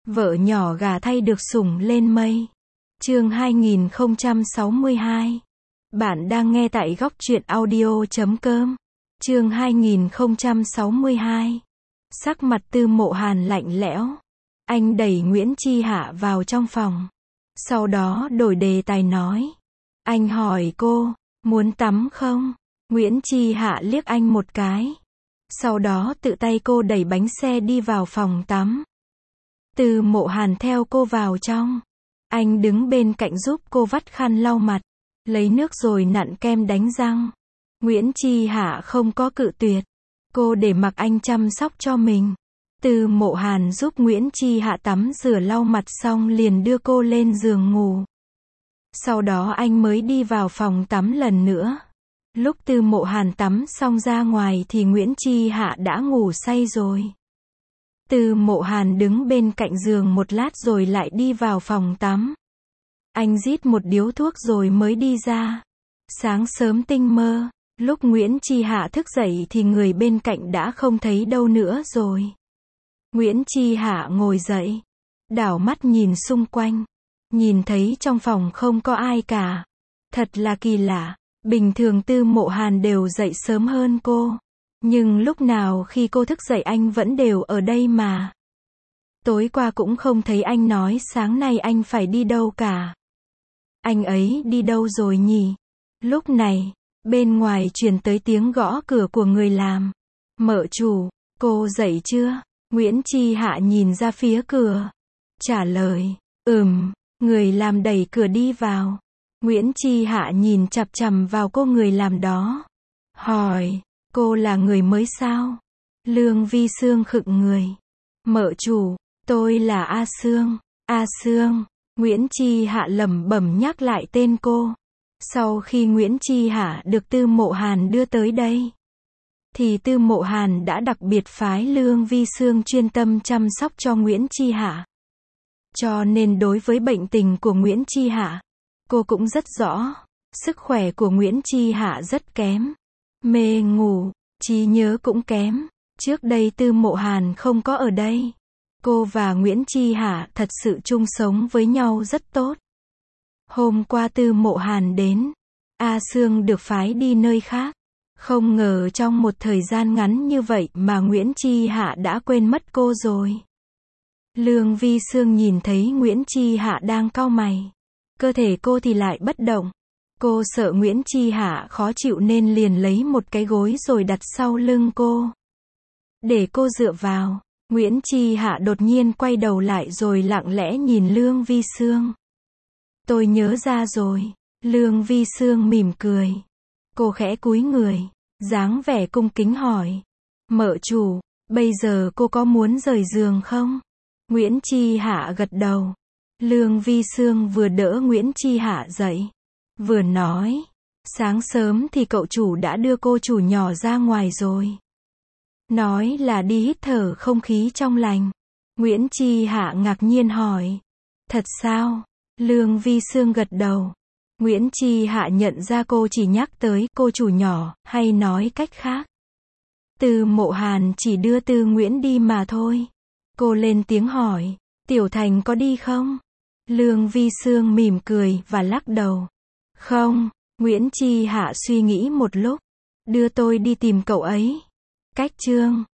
Vợ nhỏ gà thay được sủng lên mây. Chương 2062. Bạn đang nghe tại góc truyện audio.com. Chương 2062. Sắc mặt Tư Mộ Hàn lạnh lẽo. Anh đẩy Nguyễn Chi Hạ vào trong phòng. Sau đó đổi đề tài nói. Anh hỏi cô, muốn tắm không? Nguyễn Chi Hạ liếc anh một cái. Sau đó tự tay cô đẩy bánh xe đi vào phòng tắm. Tư Mộ Hàn theo cô vào trong. Anh đứng bên cạnh giúp cô vắt khăn lau mặt, lấy nước rồi nặn kem đánh răng. Nguyễn Chi Hạ không có cự tuyệt. Cô để mặc anh chăm sóc cho mình. Tư Mộ Hàn giúp Nguyễn Chi Hạ tắm rửa lau mặt xong liền đưa cô lên giường ngủ. Sau đó anh mới đi vào phòng tắm lần nữa. Lúc Tư Mộ Hàn tắm xong ra ngoài thì Nguyễn Chi Hạ đã ngủ say rồi. Tư Mộ Hàn đứng bên cạnh giường một lát rồi lại đi vào phòng tắm. Anh rít một điếu thuốc rồi mới đi ra. Sáng sớm tinh mơ, lúc Nguyễn Chi Hạ thức dậy thì người bên cạnh đã không thấy đâu nữa rồi. Nguyễn Chi Hạ ngồi dậy, đảo mắt nhìn xung quanh, nhìn thấy trong phòng không có ai cả. Thật là kỳ lạ, bình thường Tư Mộ Hàn đều dậy sớm hơn cô. Nhưng lúc nào khi cô thức dậy anh vẫn đều ở đây mà. Tối qua cũng không thấy anh nói sáng nay anh phải đi đâu cả. Anh ấy đi đâu rồi nhỉ? Lúc này, bên ngoài truyền tới tiếng gõ cửa của người làm. Mợ chủ, cô dậy chưa? Nguyễn Chi Hạ nhìn ra phía cửa. Trả lời, người làm đẩy cửa đi vào. Nguyễn Chi Hạ nhìn chằm chằm vào cô người làm đó. Hỏi, cô là người mới sao? Lương Vi Sương khựng người. Mợ chủ, tôi là A Sương. A Sương. Nguyễn Chi Hạ lẩm bẩm nhắc lại tên cô. Sau khi Nguyễn Chi Hạ được Tư Mộ Hàn đưa tới đây, thì Tư Mộ Hàn đã đặc biệt phái Lương Vi Sương chuyên tâm chăm sóc cho Nguyễn Chi Hạ. Cho nên đối với bệnh tình của Nguyễn Chi Hạ, cô cũng rất rõ. Sức khỏe của Nguyễn Chi Hạ rất kém. Mê ngủ, trí nhớ cũng kém. Trước đây Tư Mộ Hàn không có ở đây. Cô và Nguyễn Chi Hạ thật sự chung sống với nhau rất tốt. Hôm qua Tư Mộ Hàn đến, A Sương được phái đi nơi khác. Không ngờ trong một thời gian ngắn như vậy mà Nguyễn Chi Hạ đã quên mất cô rồi. Lương Vi Sương nhìn thấy Nguyễn Chi Hạ đang cau mày. Cơ thể cô thì lại bất động. Cô sợ Nguyễn Chi Hạ khó chịu nên liền lấy một cái gối rồi đặt sau lưng cô. Để cô dựa vào. Nguyễn Chi Hạ đột nhiên quay đầu lại rồi lặng lẽ nhìn Lương Vi Sương. Tôi nhớ ra rồi. Lương Vi Sương mỉm cười. Cô khẽ cúi người, dáng vẻ cung kính hỏi. Mợ chủ, bây giờ cô có muốn rời giường không? Nguyễn Chi Hạ gật đầu. Lương Vi Sương vừa đỡ Nguyễn Chi Hạ dậy, vừa nói. Sáng sớm thì cậu chủ đã đưa cô chủ nhỏ ra ngoài rồi. Nói là đi hít thở không khí trong lành. Nguyễn Chi Hạ ngạc nhiên hỏi. Thật sao? Lương Vi Sương gật đầu. Nguyễn Chi Hạ nhận ra cô chỉ nhắc tới cô chủ nhỏ, hay nói cách khác. Tư Mộ Hàn chỉ đưa Tư Nguyễn đi mà thôi. Cô lên tiếng hỏi, Tiểu Thành có đi không? Lương Vi Sương mỉm cười và lắc đầu. Không. Nguyễn Chi Hạ suy nghĩ một lúc. Đưa tôi đi tìm cậu ấy. Cách Trương.